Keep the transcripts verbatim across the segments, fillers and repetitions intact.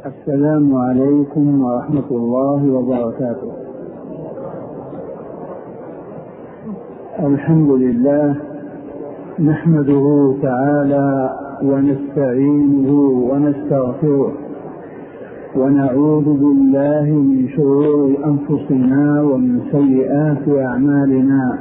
السلام عليكم ورحمة الله وبركاته. الحمد لله نحمده تعالى ونستعينه ونستغفره ونعوذ بالله من شرور أنفسنا ومن سيئات أعمالنا.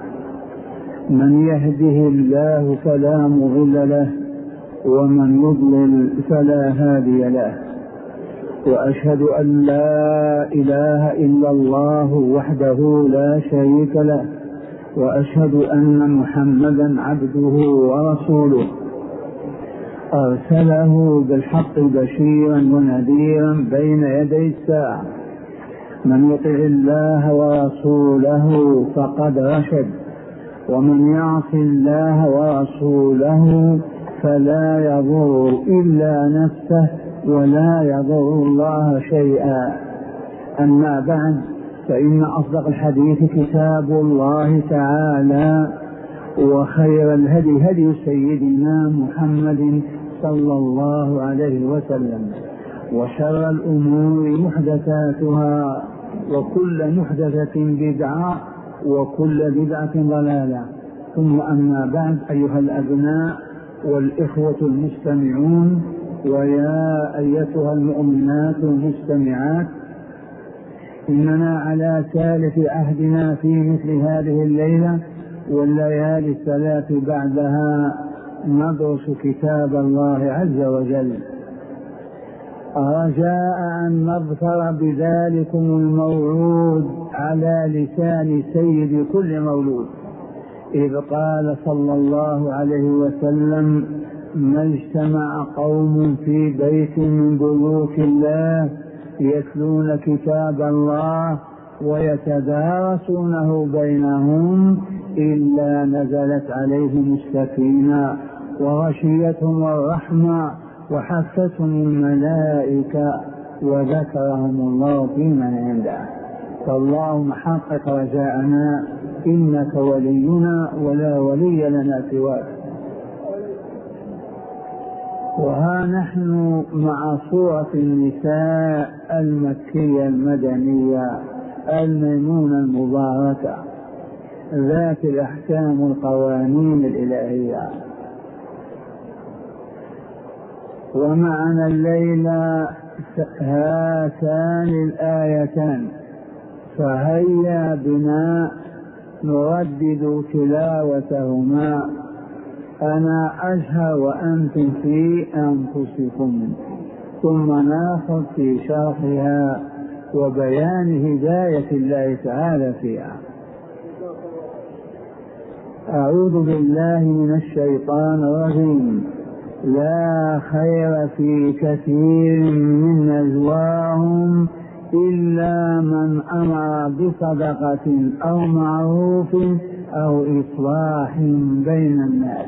من يهده الله فلا مضل له ومن يضلل فلا هادي له، وأشهد أن لا إله إلا الله وحده لا شريك له، وأشهد أن محمدا عبده ورسوله أرسله بالحق بشيرا ونذيرا بين يدي الساعة. من يطع الله ورسوله فقد رشد، ومن يعص الله ورسوله فلا يضر إلا نفسه ولا يضر الله شيئا. أما بعد، فإن أصدق الحديث كتاب الله تعالى، وخير الهدي هدي سيدنا محمد صلى الله عليه وسلم، وشر الأمور محدثاتها، وكل محدثة بدعة، وكل بدعة ضلالة. ثم أما بعد، أيها الأبناء والإخوة المستمعون، ويا أيتها المؤمنات المستمعات، إننا على ثالث عهدنا في مثل هذه الليلة والليالي الثلاث بعدها ندرس كتاب الله عز وجل، رجاء أن نظفر بذلكم الموعود على لسان سيد كل مولود، إذ قال صلى الله عليه وسلم: ما اجتمع قوم في بيت من بيوت الله يتلون كتاب الله ويتدارسونه بينهم إلا نزلت عليهم السكينة وغشيتهم الرحمة وحفتهم الملائكة وذكرهم الله فيمن عنده. فاللهم حقق رجاءنا، إنك ولينا ولا ولي لنا سواك. وها نحن مع سورة النساء المكية المدنية الميمونة المباركة ذات الأحكام والقوانين الإلهية. ومعنا الليلة هاتان الآيتان، فهيا بنا نردد تلاوتهما، أنا أجهر وأنتم في أنفسكم، ثم ناخذ في شرحها وبيان هداية الله تعالى فيها. أعوذ بالله من الشيطان الرجيم. لا خير في كثير من نجواهم إلا من أمر بصدقة أو معروف أو إصلاح بين الناس،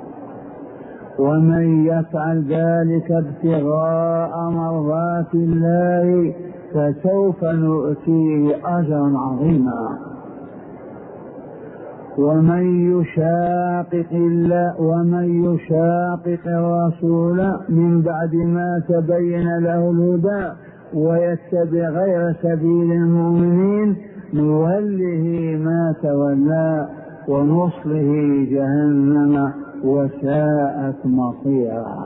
ومن يفعل ذلك ابتغاء مرضات الله فسوف نؤتيه أجرا عظيما. ومن يشاقق الله ومن يشاقق الرسول من بعد ما تبين له الهدى ويتبع غير سبيل المؤمنين نوله ما تولى ونصله جهنم وساءت مصيرا.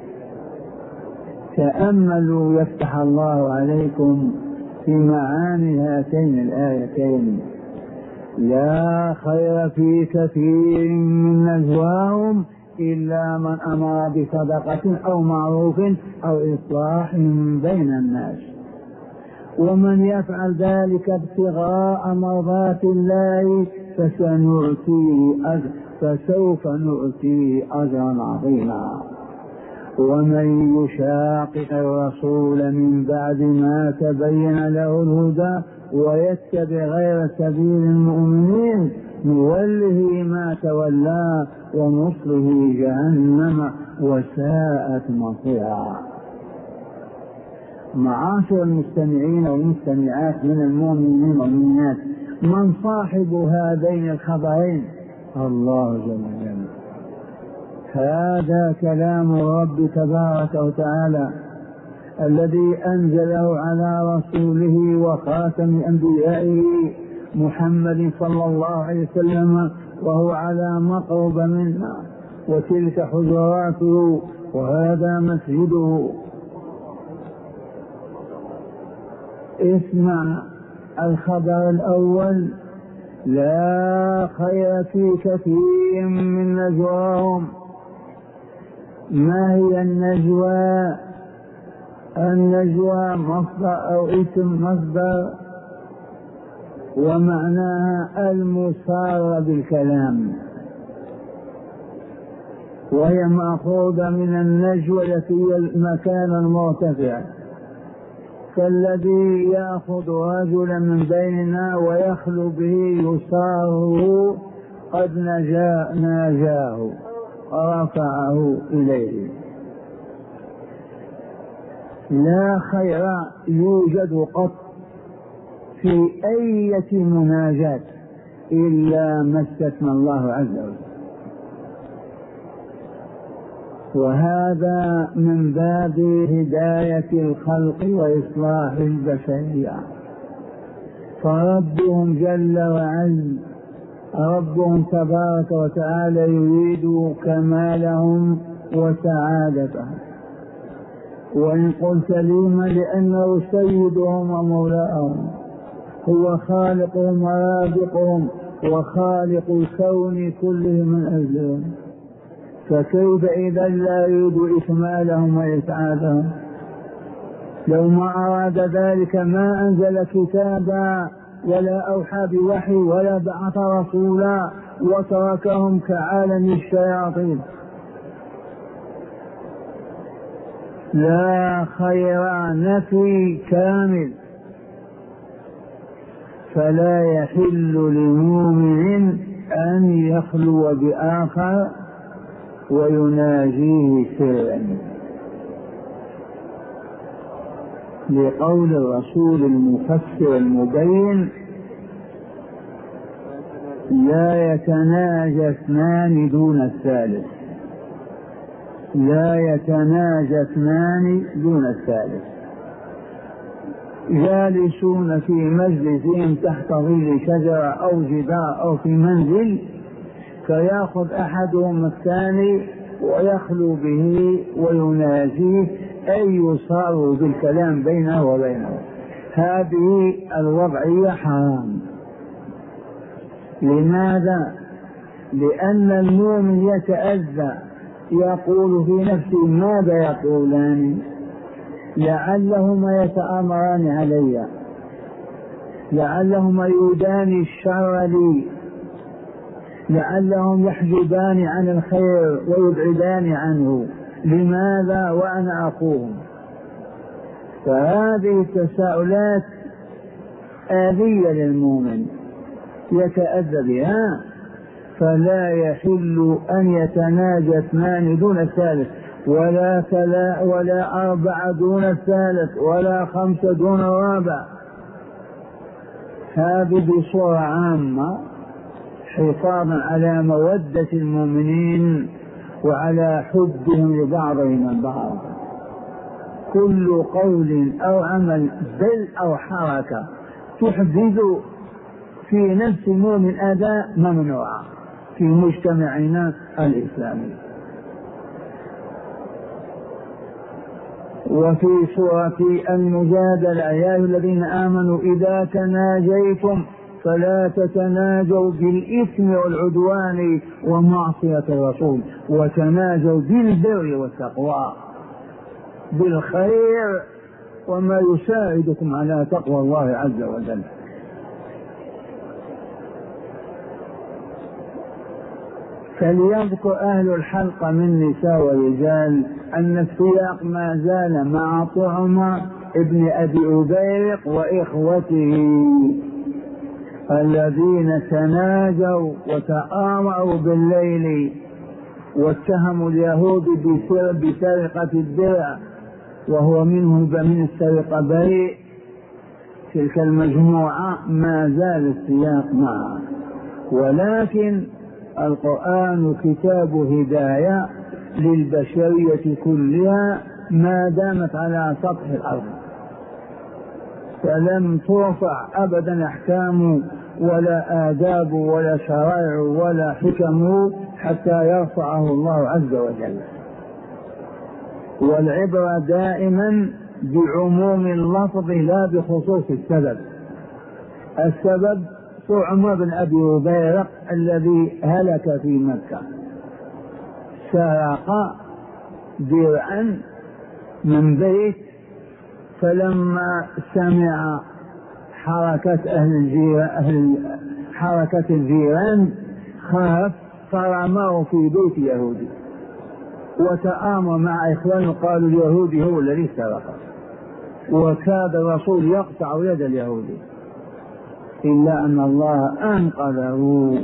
تأملوا يفتح الله عليكم في معاني هاتين الآيتين. لا خير في كثير من نجواهم إلا من أمر بصدقة أو معروف أو إصلاح بين الناس، ومن يفعل ذلك ابتغاء مرضات الله فسنؤتيه أجر فسوف نؤتيه أجرا عظيما. ومن يشاقق الرسول من بعد ما تبين له الهدى ويتبع غير سبيل المؤمنين نوله ما تولى ونصله جهنم وساءت مصيرا. معاشر المستمعين والمستمعات من المؤمنين والمؤمنات، من صاحب هذين الخبرين؟ الله جل وعلا. هذا كلام الرب تبارك وتعالى الذي أنزله على رسوله وخاتم أنبيائه محمد صلى الله عليه وسلم، وهو على مقرب منا، وتلك حجراته وهذا مسجده. اسمع الخبر الأول: لا خير في كثير من نجواهم. ما هي النجوى؟ النجوى مصدر أو اسم مصدر، ومعناها المسارة بالكلام، وهي مأخوذة من النجوى التي هي المكان المرتفع، فالذي يأخذ رجلا من بيننا ويخلو به يساره قد نجا ناجاه رفعه إليه. لا خير يوجد قط في أي مناجاة إلا ما استثنى الله عز وجل، وهذا من باب هداية الخلق وإصلاح البشرية. فربهم جل وعز، ربهم تبارك وتعالى يريد كمالهم وسعادتهم. وإن قلت لما؟ لأنه سيدهم ومولاهم، هو خالقهم ورازقهم وخالق الكون كله من أجلهم، فكيف إذا لا يريد إكمالهم وإسعادهم؟ لو ما أراد ذلك ما أنزل كتابا ولا أوحى بوحي ولا بعث رسولا وتركهم كعالم الشياطين. لا خير نفي كامل، فلا يحل لمؤمن أن يخلو بآخر ويناجيه سرا، لقول الرسول المفسر المبين: لا يتناجى اثنان دون الثالث، لا يتناجى اثنان دون الثالث. جالسون في مجلسهم تحت ظل شجرة أو جدار أو في منزل، فيأخذ أحدهم الثاني ويخلو به ويناجيه، أي يصار بالكلام بينه وبينه. هذه الوضعية حرام. لماذا؟ لأن المؤمن يتأذى، يقول في نفسه: ماذا يقولان؟ لعلهما يتآمران علي، لعلهما يريدان الشر لي، لعلهم يحجبان عن الخير ويبعدان عنه. لماذا وأنا أخوهم؟ فهذه التساؤلات آذية للمؤمن يتأذى بها. فلا يحل أن يتناجى اثنان دون الثالث، ولا ثلاث ولا أربعة دون الثالث، ولا خمسة دون الرابع. هذه بصورة عامة حفاظا على مودة المؤمنين وعلى حبهم لبعضهم البعض. كل قول أو عمل بل أو حركة تحدث في نفس المؤمن أداء ممنوع في مجتمعنا الإسلامي. وفي سورة المجادلة: يا أيها الذين آمنوا إذا تناجيتم فلا تتناجوا بالإثم والعدوان ومعصية الرسول، وتناجوا بالبر والتقوى، بالخير وما يساعدكم على تقوى الله عز وجل. فليذكر أهل الحلقة من نساء ورجال أن السياق ما زال مع طعمة ابن أبي أبيرق وإخوته الذين تناجوا وتآمروا بالليل واتهموا اليهود بسرقة الدرع، وهو منهم من السرقة بريء. تلك المجموعة ما زال السياق معها، ولكن القرآن كتاب هداية للبشرية كلها، ما دامت على سطح الأرض، فلم ترفع أبدا أحكام ولا آداب ولا شرائع ولا حكم حتى يرفعه الله عز وجل. والعبرة دائما بعموم اللفظ لا بخصوص السبب. السبب طعم بن أبي وبيرق الذي هلك في مكة، سرق درعا من بيت، فلما سمع حركة أهل الجيران أهل حركة الجيران خاف فرماه في بيت يهودي، وتآمر مع إخوانه قالوا اليهودي هو الذي سرق، وكاد الرسول يقطع يد اليهودي، إلا أن الله أنقذه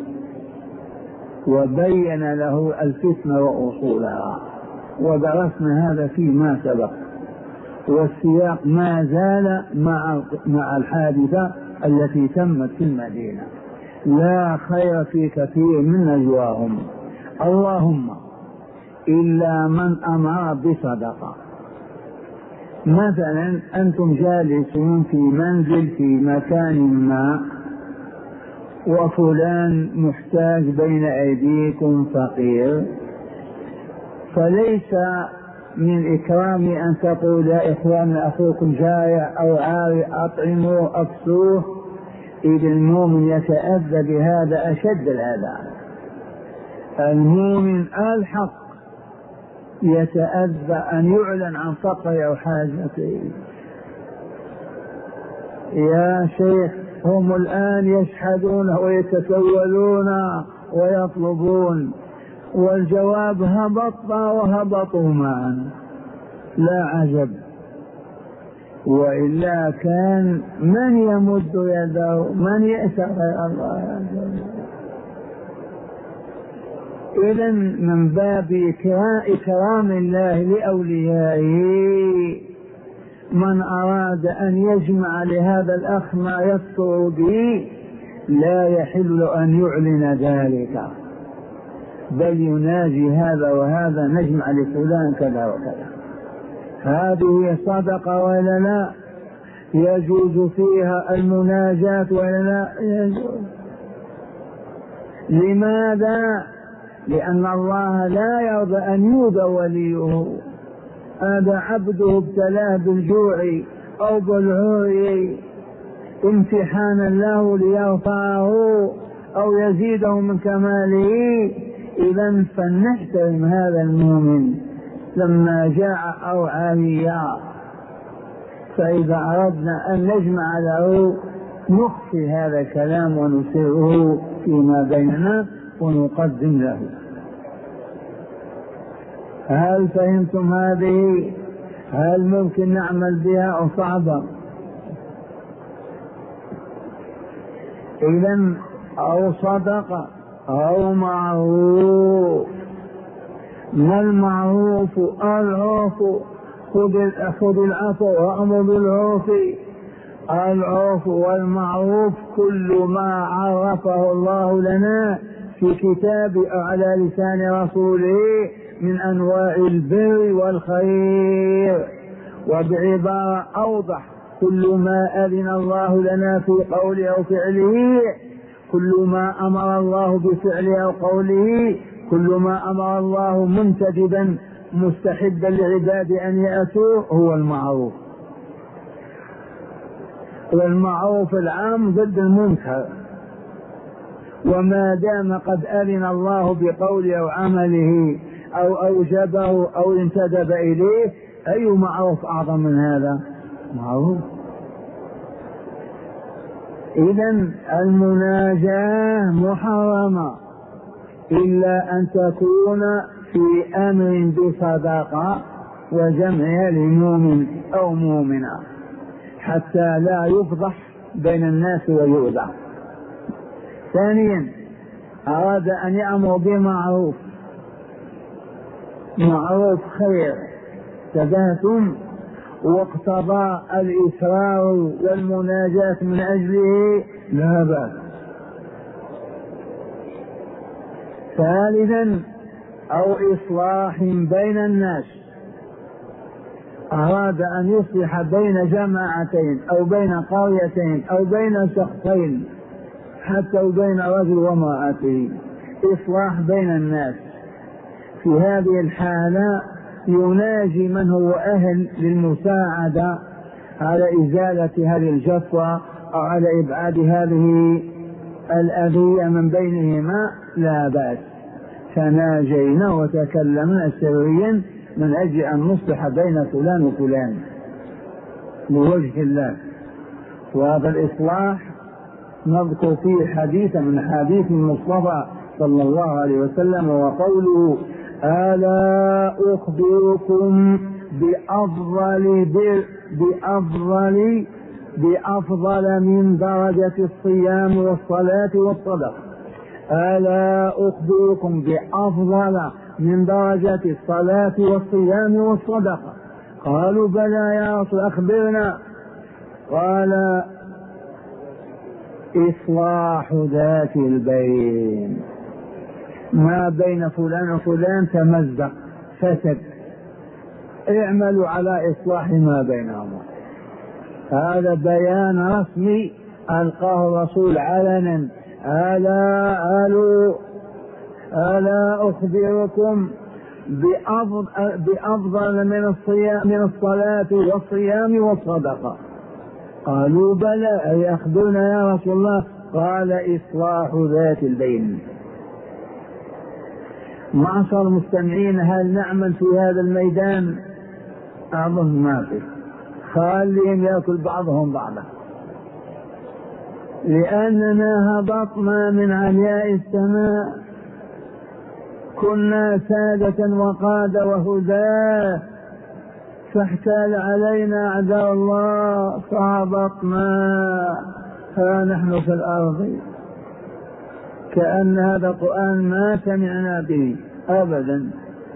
وبين له الفتنة وأصولها، ودرسنا هذا فيما سبق. والسياق ما زال مع مع الحادثة التي تمت في المدينة. لا خير في كثير من نجواهم اللهم إلا من أمر بصدقة. مثلا أنتم جالسون في منزل في مكان ما، وفلان محتاج بين أيديكم فقير، فليس من إكرام أن تقول يا إخوان أخوكم جائع أو عاري أطعموه أكسوه، إذ المؤمن يتأذى بهذا أشد الأذى. المؤمن الحق يتأذى أن يعلن عن فقره أو حاجته. يا شيخ هم الآن يشحذون ويتسولون ويطلبون، والجواب هبط وهبطوا معا، لا عجب. وإلا كان من يمد يده، من يأسى غير الله. إذن من باب إكرام الله لأوليائه من أراد أن يجمع لهذا الأخ ما يستر به لا يحل أن يعلن ذلك، بل يناجي هذا وهذا نجمع لفلان كذا وكذا. هذه صدقة ولا لا؟ يجوز فيها المناجاة ولا لا؟ يجوز. لماذا؟ لأن الله لا يرضى أن يؤذى وليه. هذا عبده ابتلاه بالجوع أو بالعري امتحانا له ليرفعه أو يزيده من كماله. إذا فلنحترم هذا المؤمن لما جاء أو عاريا. فإذا أردنا أن نجمع له نخفي هذا الكلام ونسره فيما بيننا ونقدم له. هل فهمتم هذه؟ هل ممكن نعمل بها أو صعبة؟ إذن أو صدقة أو معروف. ما المعروف؟ العرف. خذ العفو وأمر بالعرف. العرف والمعروف كل ما عرفه الله لنا في كتاب أو على لسان رسوله من أنواع البر والخير. وبعبارة أوضح كل ما أذن الله لنا في قوله أو فعله، كل ما أمر الله بفعله أو قوله، كل ما أمر الله منتدبا مستحبا لعباد أن يأتوا هو المعروف. والمعروف العام ضد المنكر. وما دام قد أذن الله بقوله أو عمله أو أوجبه أو انتدب إليه، أي معروف أعظم من هذا؟ معروف. إذن المناجاة محرمة إلا أن تكون في أمر بصدقة وجمعها لمؤمن أو مؤمنة حتى لا يفضح بين الناس ويؤذى. ثانيا أراد أن يأمر بمعروف، معروف خير تبهتم، واقتضى الإسرار والمناجاة من أجله لا بأس. ثالثا أو إصلاح بين الناس، أراد أن يصلح بين جماعتين أو بين قريتين أو بين شخصين حتى بين رجل وامرأته، إصلاح بين الناس، في هذه الحالة يناجي من هو أهل للمساعدة على إزالة هذه الجفوة أو على إبعاد هذه الأذية من بينهما، لا بأس. فناجينا وتكلمنا سريا من أجل أن نصلح بين فلان وفلان لوجه الله. وهذا الإصلاح نذكر فيه حديثا من حديث المصطفى صلى الله عليه وسلم، وقوله: ألا أخبركم بأفضل بأفضل بأفضل من درجة الصيام والصلاة والصدقة. ألا أخبركم بأفضل من درجة الصلاة والصيام والصدقة؟ قالوا: بلى يا رسول، أخبرنا. قال: إصلاح ذات البين. ما بين فلان وفلان تمزق فسد، اعملوا على إصلاح ما بينهم. هذا بيان رسمي ألقاه الرسول علنا: ألا ألا ألا أخبركم بأفضل, بأفضل من الصيام من الصلاة والصيام والصدقة؟ قالوا: بلى، أي أخبرنا يا رسول الله. قال: إصلاح ذات البين. معشر المستمعين، هل نعمل في هذا الميدان؟ أظن ما في، خليهم يأكل بعضهم بعضا، لأننا هبطنا من علياء السماء، كنا سادة وقادة وهداة، فاحتال علينا أعداء الله فهبطنا، ها نحن في الأرض كأن هذا القرآن ما سمعنا به أبدا.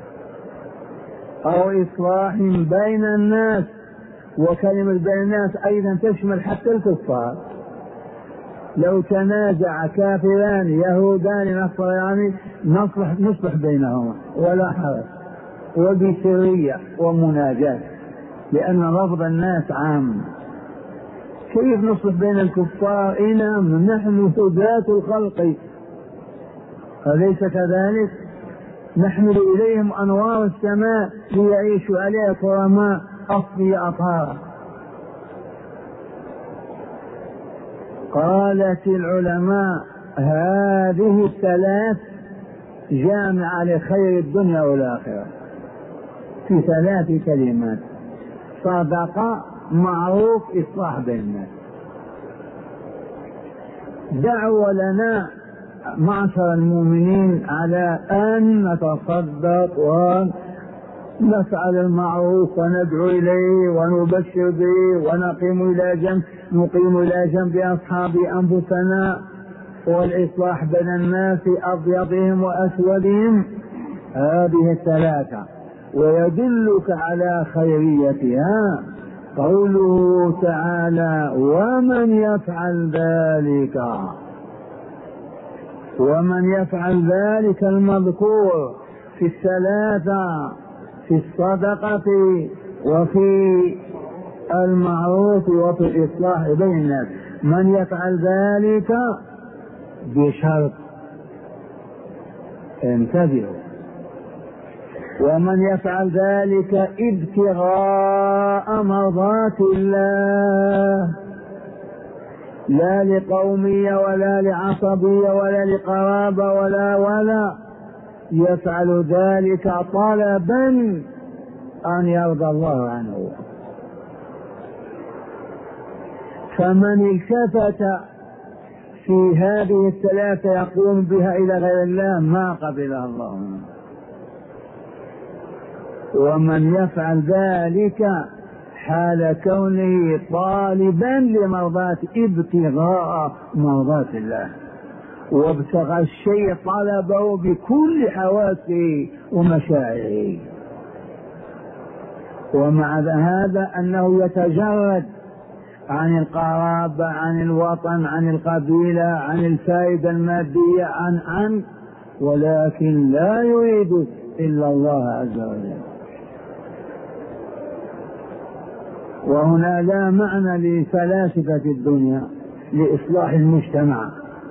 أو إصلاح بين الناس، وكلمة بين الناس أيضا تشمل حتى الكفار. لو تنازع كافران يهودان نصراني نصلح نصلح بينهما ولا حرج، وبسرية ومناجاة، لأن لفظ الناس عام. كيف نصلح بين الكفار؟ إنهم نحن هداة الخلق، أليس كذلك؟ نحمل إليهم أنوار السماء ليعيشوا عليها كرماء أصفياء أطهار. قالت العلماء: هذه الثلاث جامعة لخير الدنيا والآخرة في ثلاث كلمات: صدقة، معروف، إصلاح بين الناس. دعوة لنا معشر المؤمنين على أن نتصدق ونفعل المعروف وندعو إليه ونبشر به ونقيم إلى جنب نقيم إلى جنب أصحاب أنفسنا، والإصلاح بين الناس أبيضهم وأسودهم. هذه الثلاثة، ويدلك على خيريتها قوله تعالى: ومن يفعل ذلك ومن يفعل ذلك المذكور في الثلاثة، في الصدقة وفي المعروف وفي الإصلاح بين الناس، من يفعل ذلك بشرط، انتبهوا، ومن يفعل ذلك ابتغاء مرضات الله، لا لقومية ولا لعصبية ولا لقرابة ولا ولا يفعل ذلك طلبا أن يرضى الله عنه. فمن التفت في هذه الثلاثة يقوم بها إلى غير الله ما قبلها الله منه. ومن يفعل ذلك حال كونه طالبا لمرضات ابتغاء مرضات الله، وابتغى الشيء طلبه بكل حواسه ومشاعره، ومع هذا أنه يتجرد عن القرابة، عن الوطن، عن القبيلة، عن الفائدة المادية، عن عن ولكن لا يريد إلا الله عز وجل. وهنا لا معنى لفلاسفة الدنيا لإصلاح المجتمع،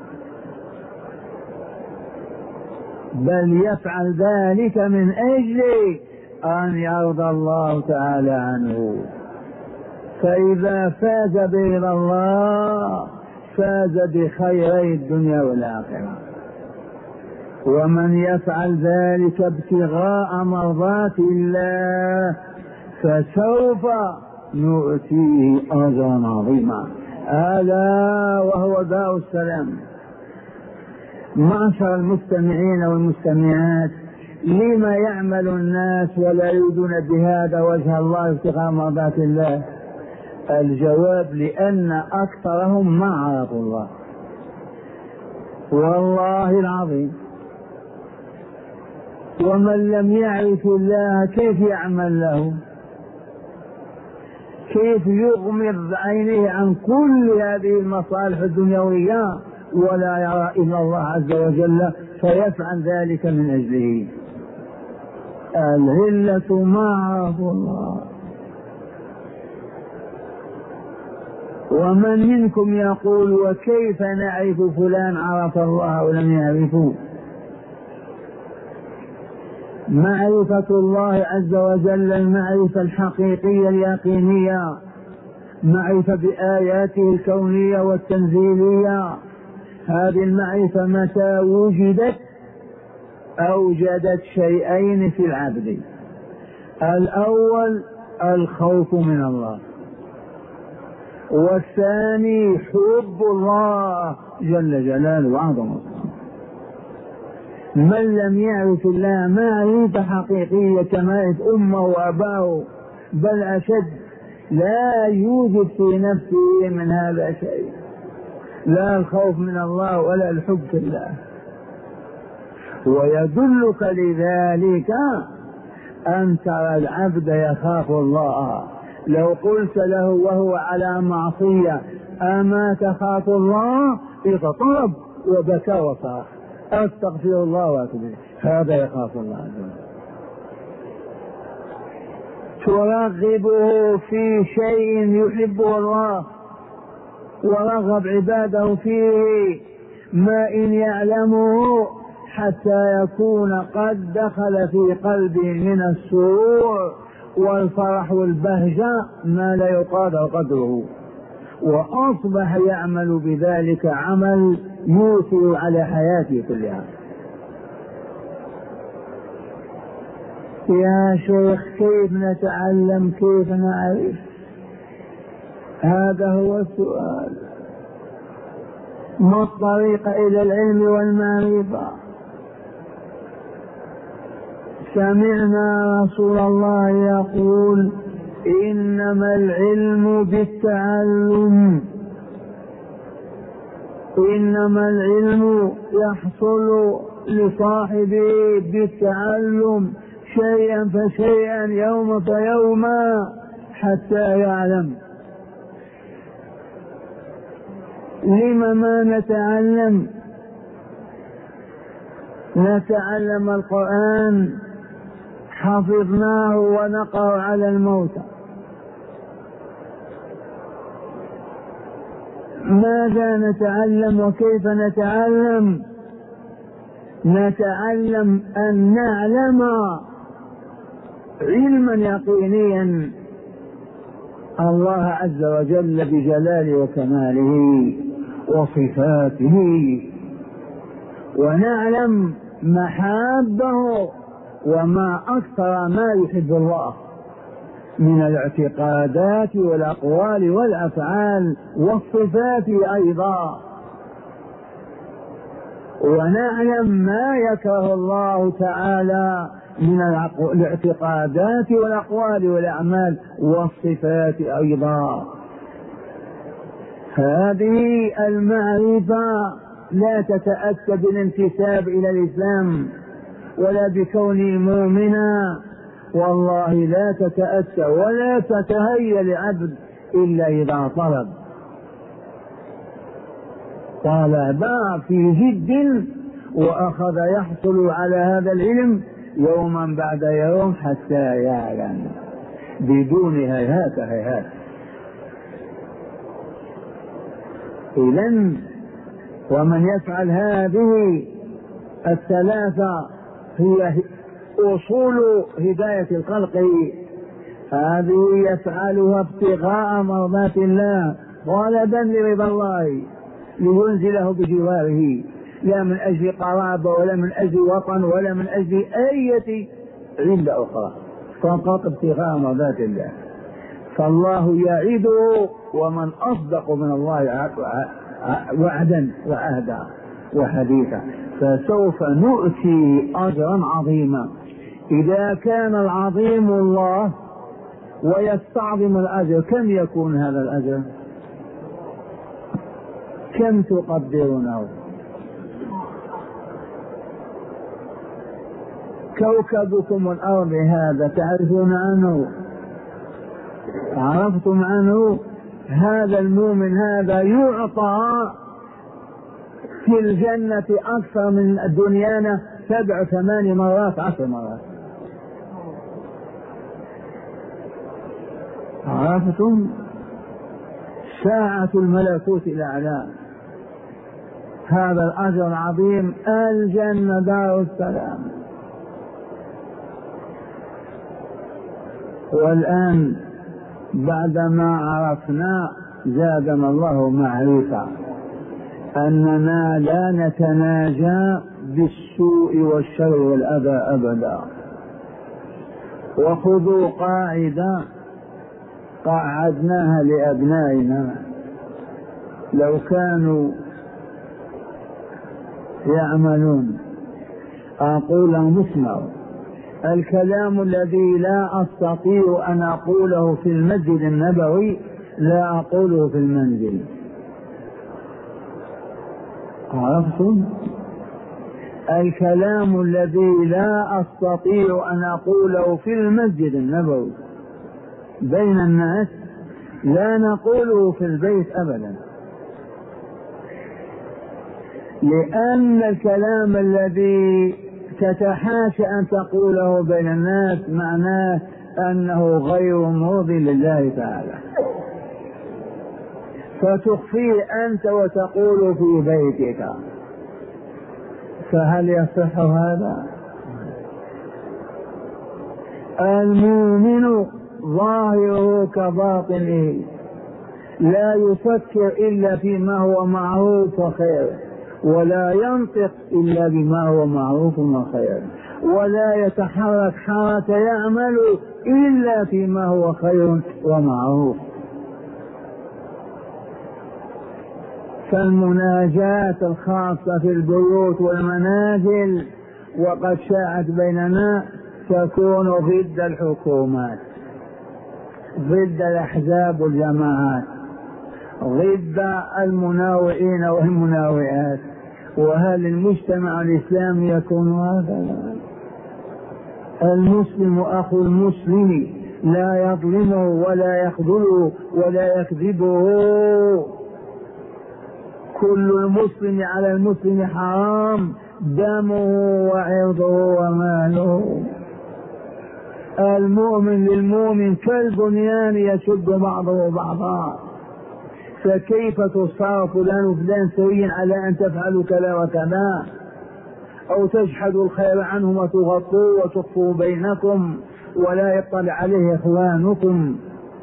بل يفعل ذلك من أجل أن يرضى الله تعالى عنه، فإذا فاز برضا الله فاز بخيري الدنيا والآخرة. ومن يفعل ذلك ابتغاء مرضات الله فسوف نؤتيه أجرا عظيما، ألا وهو دار السلام. معشر المستمعين والمستمعات، لما يعمل الناس ولا يريدون بهذا وجه الله ابتغاء مرضات الله؟ الجواب: لأن أكثرهم ما عرفوا الله. والله العظيم، ومن لم يعرف الله كيف يعمل له؟ كيف يغمض عينيه عن كل هذه المصالح الدنيوية ولا يرى إلا الله عز وجل فيفعل ذلك من أجله؟ العلة ما عرفوا الله. ومن منكم يقول: وكيف نعرف فلان عرف الله ولم يعرفه؟ معرفة الله عز وجل المعرفة الحقيقية اليقينية، معرفة بآياته الكونية والتنزيلية. هذه المعرفة متى وجدت أوجدت شيئين في العبد: الأول الخوف من الله، والثاني حب الله جل جلاله وعظمه. من لم يعرف الله معرفة حقيقية كمعرفة أمه وأباه بل أشد، لا يوجد في نفسه من هذا شيء، لا الخوف من الله ولا الحب في الله. ويدلك لذلك أن ترى العبد يخاف الله. لو قلت له وهو على معصية: أما تخاف الله؟ اضطرب وبكى وصاح: أستغفر الله وأتوب إليه. هذا يخاف الله عز وجل. ترغبه في شيء يحبه الله ورغب عباده فيه، ما إن يعلمه حتى يكون قد دخل في قلبه من السرور والفرح والبهجة ما لا يقادر قدره، وأصبح يعمل بذلك عمل يؤثر على حياته كلها. يا شيخ، كيف نتعلم؟ كيف نعرف؟ هذا هو السؤال. ما الطريق إلى العلم والمعرفة؟ سمعنا رسول الله يقول: إنما العلم بالتعلم، إنما العلم يحصل لصاحبه بالتعلم شيئا فشيئا يوم فيوما حتى يعلم. لم ما نتعلم؟ نتعلم القرآن حفظناه ونقرأ على الموتى. ماذا نتعلم وكيف نتعلم؟ نتعلم أن نعلم علما يقينيا الله عز وجل بجلاله وكماله وصفاته، ونعلم محابه وما أكثر ما يحب الله من الاعتقادات والأقوال والأفعال والصفات أيضا، ونعلم ما يكره الله تعالى من الاعتقادات والأقوال والأعمال والصفات أيضا. هذه المعرفة لا تتأتى بالانتساب إلى الإسلام ولا بكونه مؤمنا، والله لا تتأتى ولا تتهيأ لعبد إلا إذا طلب طلب في جد وأخذ يحصل على هذا العلم يوما بعد يوم حتى يعلم بدون هيهات هيهات. إذن ومن يفعل هذه الثلاثة هي أصول هداية الخلق، هذه يفعلها ابتغاء مرضات الله طلبا لرضا الله لينزله بجواره، لا من أجل قرابة ولا من أجل وطن ولا من أجل أي علة أخرى، فقط ابتغاء مرضات الله. فالله يعده، ومن أصدق من الله وعدا وعهدا وحديثا، فسوف نؤتي أجرا عظيما. إذا كان العظيم الله ويستعظم الأجر، كم يكون هذا الأجر؟ كم تقدرونه؟ كوكبكم الأرض هذا تعرفون عنه؟ عرفتم عنه؟ هذا المؤمن هذا يعطى في الجنة أكثر من دنيانا سبع ثمان مرات عشر مرات. عرفتم؟ ساعة الملكوت الأعلى، هذا الأجر العظيم، الجنة دار السلام. والآن بعدما عرفنا زادنا الله معرفة أننا لا نتناجى بالسوء والشر والأذى أبدا. وخذوا قاعدة قعدناها لأبنائنا لو كانوا يعملون. أقول لهم اسمعوا، الكلام الذي لا أستطيع أن أقوله في المسجد النبوي لا أقوله في المنزل. عرفتم؟ الكلام الذي لا أستطيع أن أقوله في المسجد النبوي بين الناس لا نقوله في البيت أبدا، لأن الكلام الذي تتحاشى أن تقوله بين الناس معناه أنه غير مرضي لله تعالى، فتخفيه أنت وتقول في بيتك، فهل يصح هذا؟ المؤمن ظاهره كباطنه، لا يفكر إلا فيما هو معروف وخير، ولا ينطق إلا بما هو معروف وخير، ولا يتحرك حركة يعمل إلا فيما هو خير ومعروف. فالمناجاة الخاصة في البيوت والمنازل وقد شاعت بيننا تكون ضد الحكومات، ضد الأحزاب والجماعات، ضد المناوئين والمناوئات. وهل المجتمع الإسلامي يكون هكذا؟ المسلم أخو المسلم لا يظلمه ولا يخذله ولا يكذبه. كل المسلم على المسلم حرام، دمه وعرضه وماله. المؤمن للمؤمن كالبنيان يشد بعضه بعضا، فكيف تصار فلان وفلان سويا على أن تفعلوا كذا وكذا، أو تجحدوا الخير عنهم وتغطوا وتخفوا بينكم ولا يطلع عليه إخوانكم.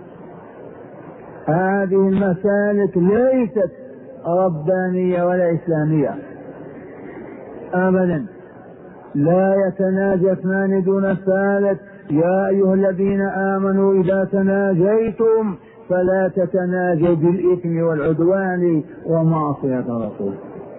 هذه المسالك ليست ربانية ولا إسلامية أبدا. لا يتناجى اثنان دون الثالث. يا أيها الذين آمنوا إذا تناجيتم فلا تتناجوا بالإثم والعدوان ومعصية الرسول.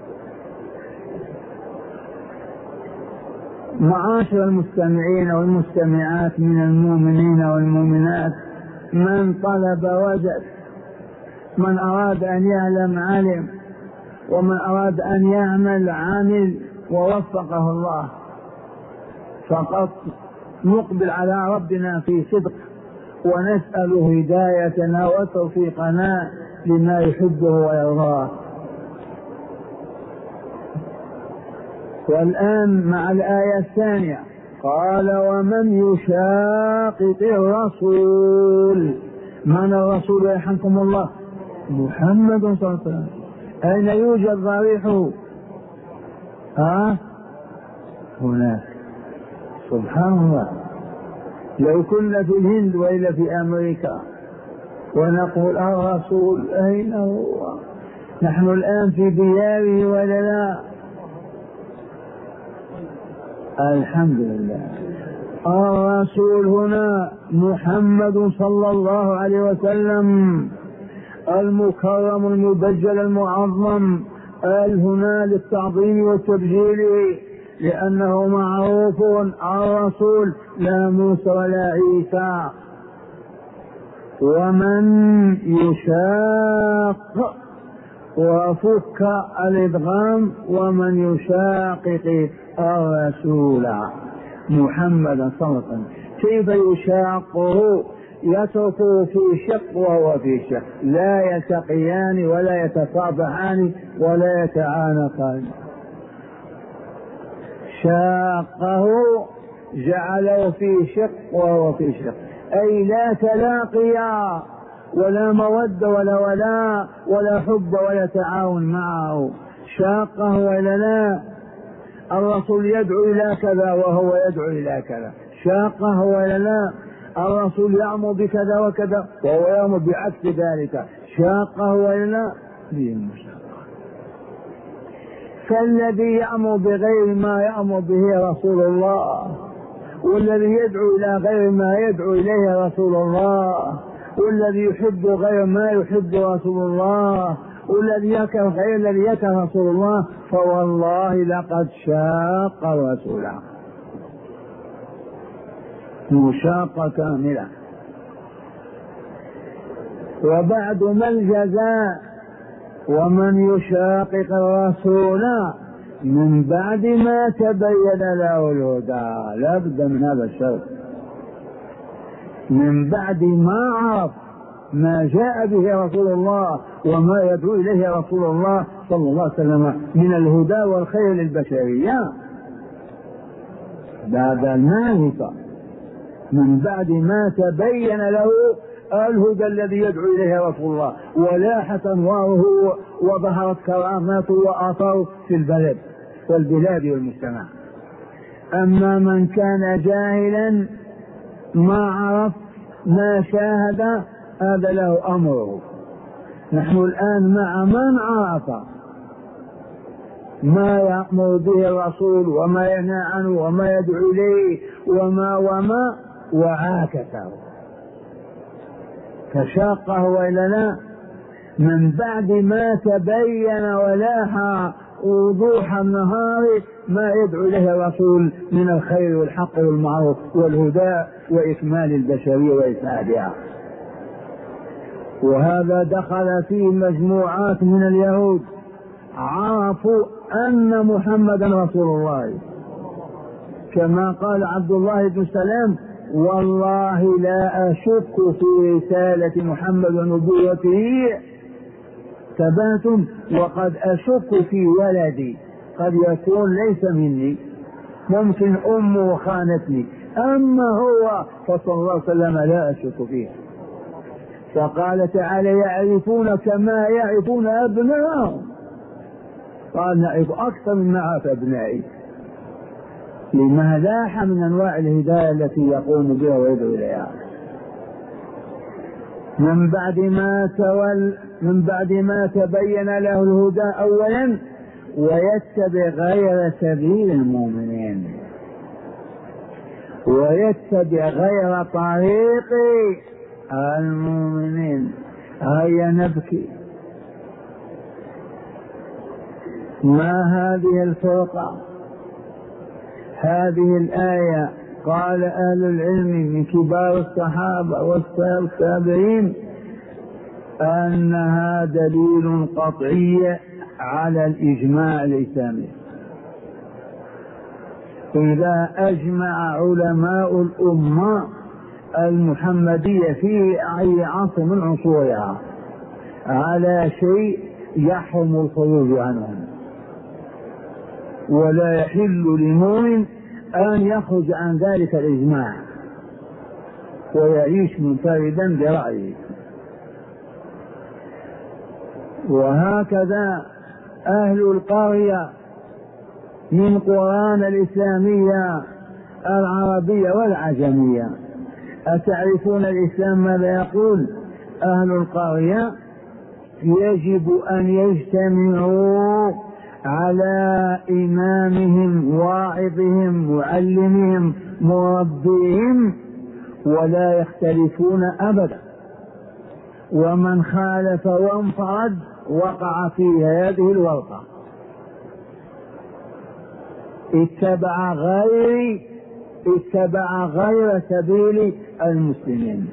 معاشر المستمعين والمستمعات من المؤمنين والمؤمنات، من طلب وجد، من أراد أن يعلم علم، ومن أراد أن يعمل عمل ووفقه الله. فقط نقبل على ربنا في صدق ونسأله هدايتنا وتوفيقنا لما يحبه ويرضاه. والآن مع الآية الثانية قال ومن يشاقق الرسول. من الرسول يرحمكم الله؟ محمد صلى الله عليه وسلم. أين يوجد ضريح؟ ها؟ هناك. سبحان الله، لو كنا في الهند وإلا في أمريكا ونقول الرسول أين هو؟ نحن الآن في دياره ولا لا؟ الحمد لله. الرسول هنا محمد صلى الله عليه وسلم المكرم المبجل المعظم، قال هنا للتعظيم والتبجيل لأنه معروف الرسول لا موسى ولا عيسى. ومن يشاق وفك الإدغام ومن يشاقق الرسول محمدا صلى الله عليه وسلم كيف يشاقه؟ يتركه في شق وهو في شق، لا يلتقيان ولا يتصافحان ولا يتعانقان. شاقه جعله في شق وهو في شق، أي لا تلاقيا ولا مودة ولا ولاء ولا حب ولا تعاون معه. شاقه ولا لا؟ الرسول يدعو إلى كذا وهو يدعو إلى كذا. شاقه ولا لا؟ الرسول يأمر بكذا وكذا وهو يأمر بعكس ذلك. شاقه ولا لا؟ به المشاقة. فالذي يأمر بغير ما يأمر به رسول الله، والذي يدعو إلى غير ما يدعو إليه رسول الله، والذي يحب غير ما يحب رسول الله، والذي يكره غير الذي يكره رسول الله، فوالله لقد شاق رسوله مشاقة كاملة. وبعد ما الجزاء؟ ومن يشاقق الرسول من بعد ما تبين له الهدى، لا بد من هذا الشرط، من بعد ما عرف ما جاء به رسول الله وما يدعو إليه رسول الله صلى الله عليه وسلم من الهدى والخير للبشرية، بعد المعرفة من بعد ما تبين له الهدى الذي يدعو إليه رسول الله ولاحت أنواره وظهرت كراماته وآثاره في البلد والبلاد والمجتمع. أما من كان جاهلا ما عرف ما شاهد هذا له أمره. نحن الآن مع من عرف ما يأمر به الرسول وما ينهى عنه وما يدعو إليه وما وما وعاكسه فشاقه وإلا لا، من بعد ما تبين ولاح وضوح النهار ما يدعو إليه الرسول من الخير والحق والمعروف والهدى وإكمال البشرية وإسعادها. وهذا دخل فيه مجموعات من اليهود عرفوا أن محمدا رسول الله، كما قال عبد الله بن سلام: والله لا أشك في رسالة محمد ونبوته ثباتم، وقد أشك في ولدي، قد يكون ليس مني، ممكن أمه خانتني، أما هو فصلى الله عليه وسلم لا أشك فيه. فقال تعالى: يعرفون كما يعرفون أبناءهم. قال: نعرف أكثر مما عرف أبنائي، لما لاح من أنواع الهداية التي يقوم بها ويدعو إليها. من بعد ما تول من بعد ما تبين له الهدى أولا ويتبع غير سبيل المؤمنين، ويتبع غير طريق المؤمنين. هيا نبكي، ما هذه الفرقة؟ هذه الآية قال أهل العلم من كبار الصحابة والتابعين أنها دليل قطعي على الإجماع الإسلامي. إذا أجمع علماء الأمة المحمدية في أي عصر من عصورها على شيء يحرم الخروج عنهم، ولا يحل لمؤمن أن يخرج عن ذلك الإجماع ويعيش منفردا برأيه. وهكذا أهل القرية من قرانا الإسلامية العربية والعجمية. أتعرفون الإسلام ماذا يقول؟ أهل القرية يجب أن يجتمعوا على إمامهم واعظهم معلمهم مربيهم ولا يختلفون أبدا، ومن خالف وانفرد وقع في هذه الورطة، اتبع غير اتبع غير سبيل المسلمين.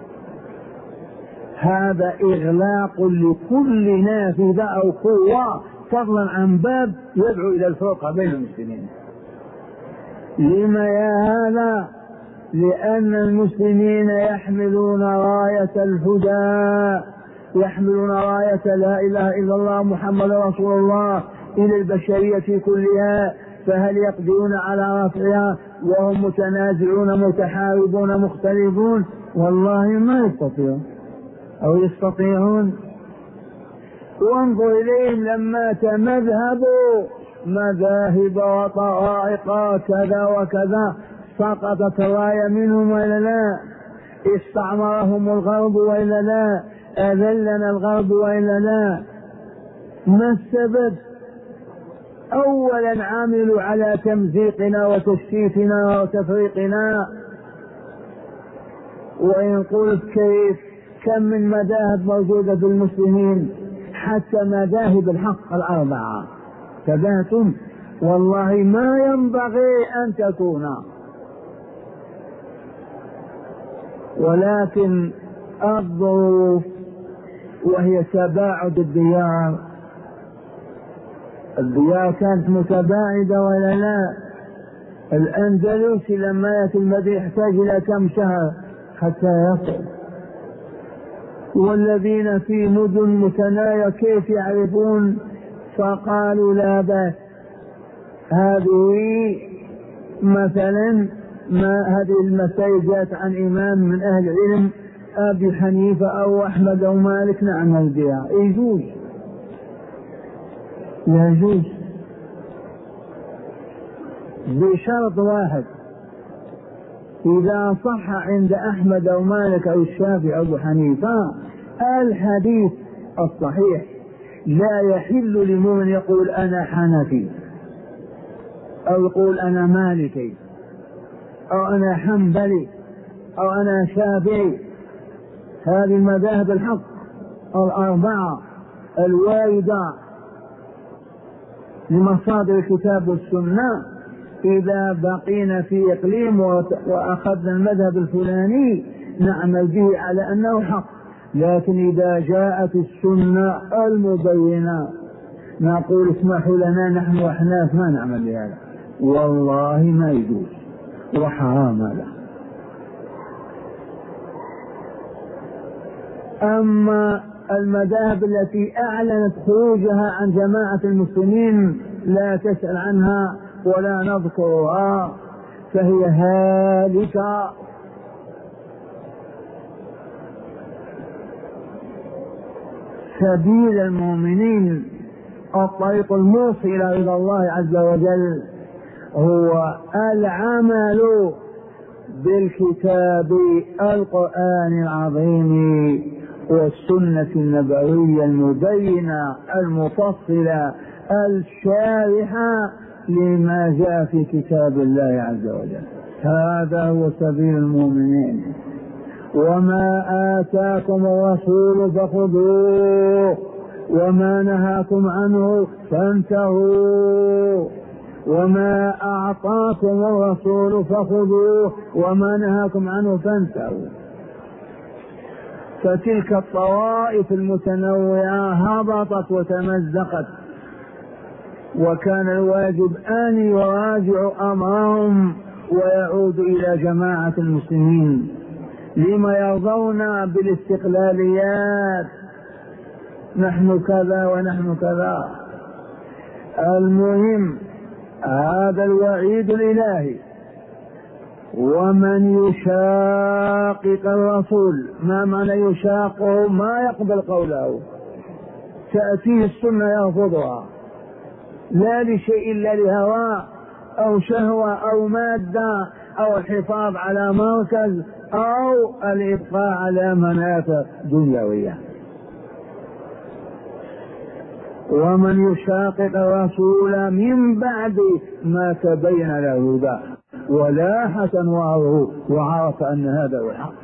هذا إغلاق لكل نافذة أو قوة فضلا عن باب يدعو إلى الفرقة بين المسلمين. لما يا هذا؟ لأن المسلمين يحملون راية الهدى، يحملون راية لا إله إلا الله محمد رسول الله إلى البشرية كلها، فهل يقدرون على رفعها وهم متنازعون متحاربون مختلفون؟ والله ما يستطيعون أو يستطيعون. وانظر إليهم لما تمذهبوا مذاهب وطرائق كذا وكذا، سقطت الراية منهم وإلا لا؟ استعمرهم الغرب وإلا لا؟ أذلنا الغرب وإلا لا؟ ما السبب؟ أولا عملوا على تمزيقنا وتشتيتنا وتفريقنا. وإن قلت كيف، كم من مذاهب موجودة في المسلمين، حتى مذاهب الحق الأربعة تباتم، والله ما ينبغي أن تكون، ولكن الظروف وهي تباعد الديار، الديار كانت متباعدة ولا لا؟ الأندلسي لما يأتي المدينة يحتاج إلى كم شهر حتى يصل، والذين في مدن متناية كيف يعرفون؟ فقالوا لا بأس. هذه مثلا ما هذه المسائل جاءت عن إمام من أهل العلم أبي حنيفة أو أحمد أو مالك نعمل بها، يجوز يجوز بشرط واحد، إذا صح عند أحمد أو مالك أو الشافعي أو أبو حنيفة الحديث الصحيح، لا يحل لمؤمن يقول أنا حنفي أو يقول أنا مالكي أو أنا حنبلي أو أنا شافعي. هذه المذاهب الحق الأربعة الواردة لمصادر الكتاب والسنة، إذا بقينا في إقليم وأخذنا المذهب الفلاني نعمل به على أنه حق، لكن إذا جاءت السنة المبينة نقول اسمحوا لنا نحن أحناف ما نعمل بهذا، والله ما يجوز وحرام هذا. أما المذاهب التي أعلنت خروجها عن جماعة المسلمين لا تسأل عنها ولا نذكرها، فهي هالكة. سبيل المؤمنين الطريق الموصل إلى رضا الله عز وجل هو العمل بالكتاب القرآن العظيم والسنة النبوية المبينة المفصلة الشارحة لما جاء في كتاب الله عز وجل. هذا هو سبيل المؤمنين. وما آتاكم الرسول فخذوه وما نهاكم عنه فانتهوا، وما أعطاكم الرسول فخذوه وما نهاكم عنه فانتهوا. فتلك الطوائف المتنوعة هبطت وتمزقت، وكان الواجب أن يراجعوا أمرهم ويعودوا إلى جماعة المسلمين. لما يرضون بالاستقلاليات، نحن كذا ونحن كذا؟ المهم هذا الوعيد الإلهي. ومن يشاقق الرسول، ما معنى يشاقه؟ ما يقبل قوله، تأتيه السنة يرفضها، لا لشيء إلا لهواء أو شهوة أو مادة أو الحفاظ على مركز أو الإبقاء على منافع دنيوية. ومن يشاقق الرسول من بعد ما تبين له الهدى ولاح أنواره وعرف أن هذا هو الحق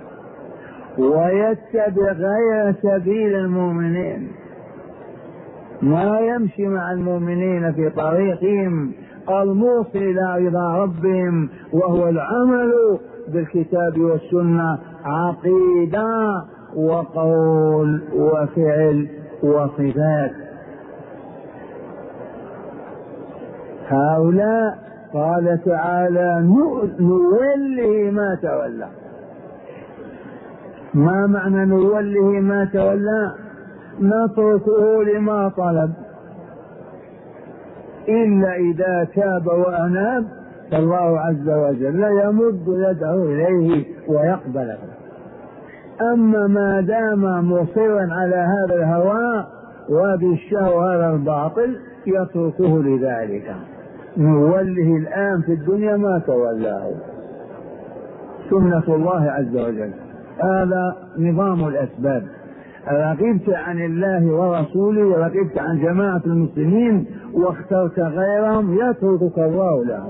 ويتبع غير سبيل المؤمنين، ما يمشي مع المؤمنين في طريقهم الموصل إلى رضا ربهم وهو العمل بالكتاب والسنة عقيدة وقول وفعل وصفات. هؤلاء قال تعالى نوله ما تولى. ما معنى نوله ما تولى؟ نتركه لما طلب، إلا إذا تاب وأناب فالله عز وجل يمد يده إليه ويقبله. أما ما دام مصرا على هذا الهوى وبالشهوة هذا الباطل يتركه لذلك. نوله الآن في الدنيا ما تولاه، سنة الله عز وجل. هذا نظام الأسباب. رغبت عن الله ورسوله ورغبت عن جماعة المسلمين واخترت غيرهم يتركك الله لهم،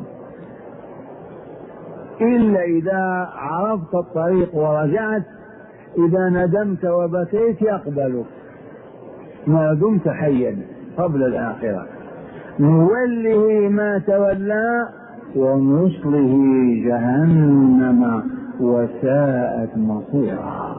إلا إذا عرفت الطريق ورجعت، إذا ندمت وبكيت يقبلك ما دمت حيا قبل الآخرة. نوله ما تولى ونصله جهنم وساءت مصيرا.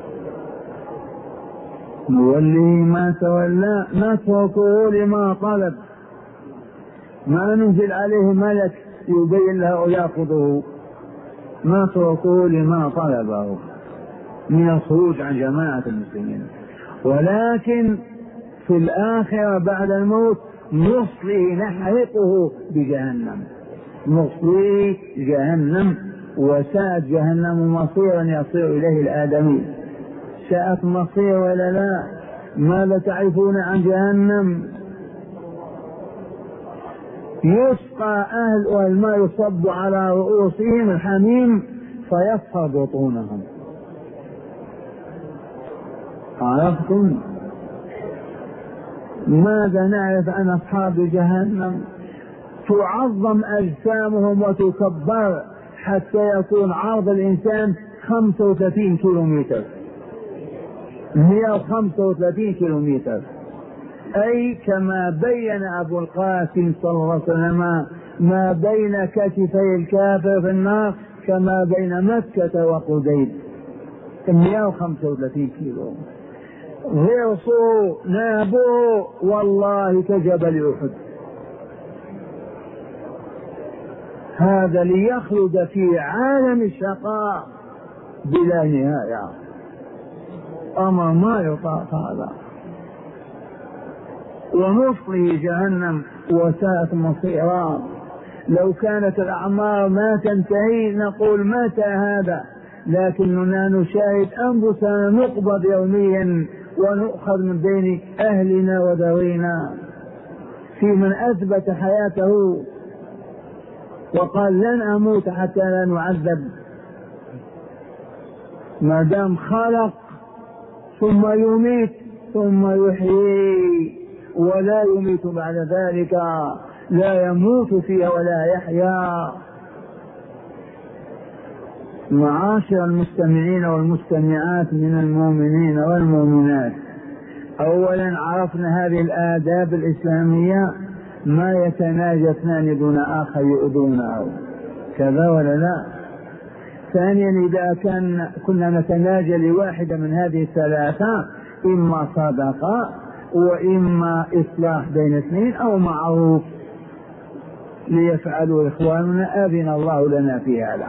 نوله ما تولى نتركه لما طلب، ما ننزل عليه ملك يبين له ويأخذه، نتركه لما طلبه من الخروج عن جماعة المسلمين. ولكن في الآخرة بعد الموت نصلي نحرقه بجهنم، نصلي جهنم وساءت جهنم مصيرا يصير إليه الآدمي. ساءت مصير ولا لا؟ ماذا تعرفون عن جهنم؟ يسقى أهل الماء يصب على رؤوسهم الحميم فيصفى بطونهم. عرفتم؟ ماذا نعرف عن أصحاب جهنم؟ تعظم أجسامهم وتكبر حتى يكون عرض الإنسان خمسة وثلاثين كيلومتر، مئة وخمسة وثلاثين كيلومتر، أي كما بين أبو القاسم صلى الله عليه وسلم ما بين كتفي الكافر في النار كما بين مكة وقديد، مئة وخمسة وثلاثين كيلو. غرصوا نابوا والله كجبل أحد. هذا ليخلد في عالم الشقاء بلا نهاية، أمر ما يطاق هذا. ونصله جهنم وساءت مصيرا. لو كانت الأعمار ما تنتهي نقول متى هذا، لكننا نشاهد أنفسنا نقبض يوميا ونؤخذ من بين أهلنا وذوينا. في من أثبت حياته وقال لن أموت حتى لا نعذب، ما دام خلق ثم يميت ثم يحيي ولا يميت بعد ذلك، لا يموت فيها ولا يحيا. معاشر المستمعين والمستمعات من المؤمنين والمؤمنات، أولا عرفنا هذه الآداب الإسلامية، ما يتناجى اثنان دون آخر يؤذونه، كذا ولا لا؟ ثانيا إذا كان كنا نتناجى لواحدة من هذه الثلاثة، إما صدقة وإما إصلاح بين اثنين أو معروف ليفعلوا إخواننا، أذن الله لنا في هذا.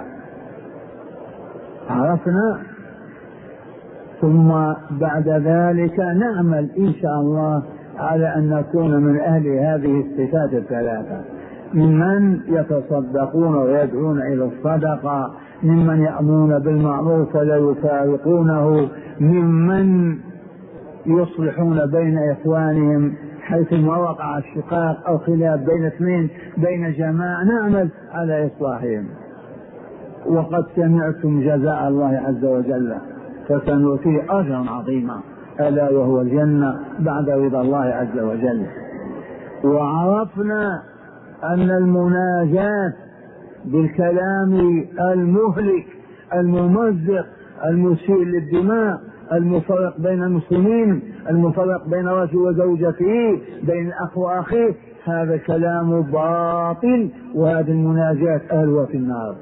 عرفنا. ثم بعد ذلك نعمل إن شاء الله على أن نكون من أهل هذه الصفات الثلاثة، ممن يتصدقون ويدعون إلى الصدقة، ممن يأمرون بالمعروف ولا يفارقونه، ممن يصلحون بين إخوانهم حيثما وقع الشقاق أو خلاف بين اثنين بين جماعة، نعمل على إصلاحهم. وقد سمعتم جزاء الله عز وجل، فسنؤتيه أجرا عظيما ألا وهو الجنة بعد رضا الله عز وجل. وعرفنا أن المناجاة بالكلام المهلك الممزق المسيء للدماء المفرق بين المسلمين المفرق بين رجل وزوجته بين الأخ وأخيه، هذا كلام باطل، وهذه المناجاة أهلها في النار.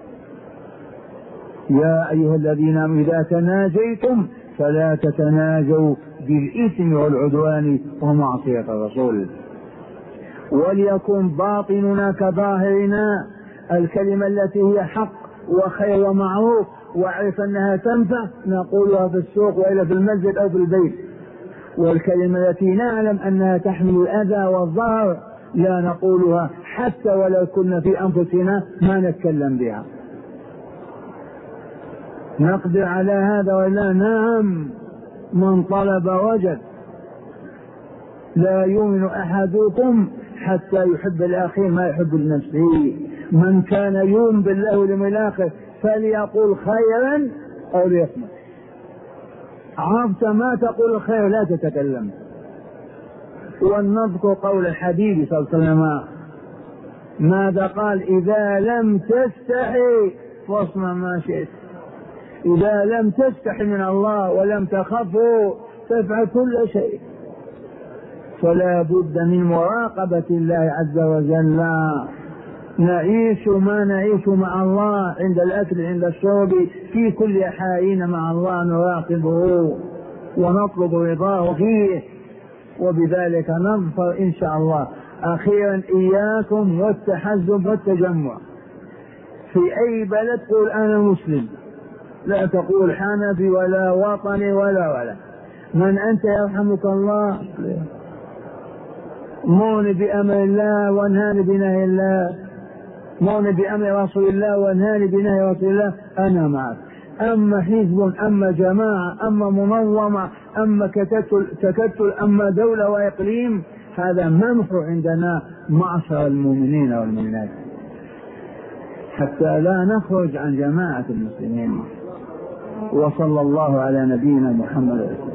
يا أيها الذين آمنوا إذا تناجيتم فلا تتناجوا بالإثم والعدوان ومعصية الرسول. وليكن باطننا كظاهرنا، الكلمة التي هي حق وخير ومعروف واعرف أنها تنفع نقولها في السوق وإلا في المسجد أو في البيت، والكلمة التي نعلم أنها تحمل الأذى والضرر لا نقولها حتى ولو كنا في أنفسنا ما نتكلم بها. نقدر على هذا ولا؟ نعم، من طلب وجد. لا يؤمن أحدكم حتى يحب لأخيه ما يحب لنفسه. من كان يؤمن بالله واليوم الآخر فليقول خيرا أو ليصمت. عرفت ما تقول الخير لا تتكلم. ونذكر قول الحبيب صلى الله عليه وسلم ماذا قال؟ إذا لم تستحي فاصنع ما شئت. إذا لم تستحي من الله ولم تخفه تفعل كل شيء. فلا بد من مراقبة الله عز وجل. نعيش ما نعيش مع الله عند الأكل عند الشرب في كل حين مع الله نراقبه ونطلب رضاه فيه، وبذلك نظفر إن شاء الله. أخيرا إياكم والتحزب والتجمع في أي بلد. قل أنا مسلم، لا تقول حنفي ولا وطني ولا ولا. من أنت يرحمك الله؟ مون بأمر الله وانهاني بنهي الله، مون بأمر رسول الله وانهاني بنهي رسول الله، أنا معك. أما حزب أما جماعة أما منظمة أما تكتل, تكتل أما دولة وإقليم، هذا ممحو عندنا معشر المؤمنين والمؤمنات حتى لا نخرج عن جماعة المسلمين. وصلى الله على نبينا محمد.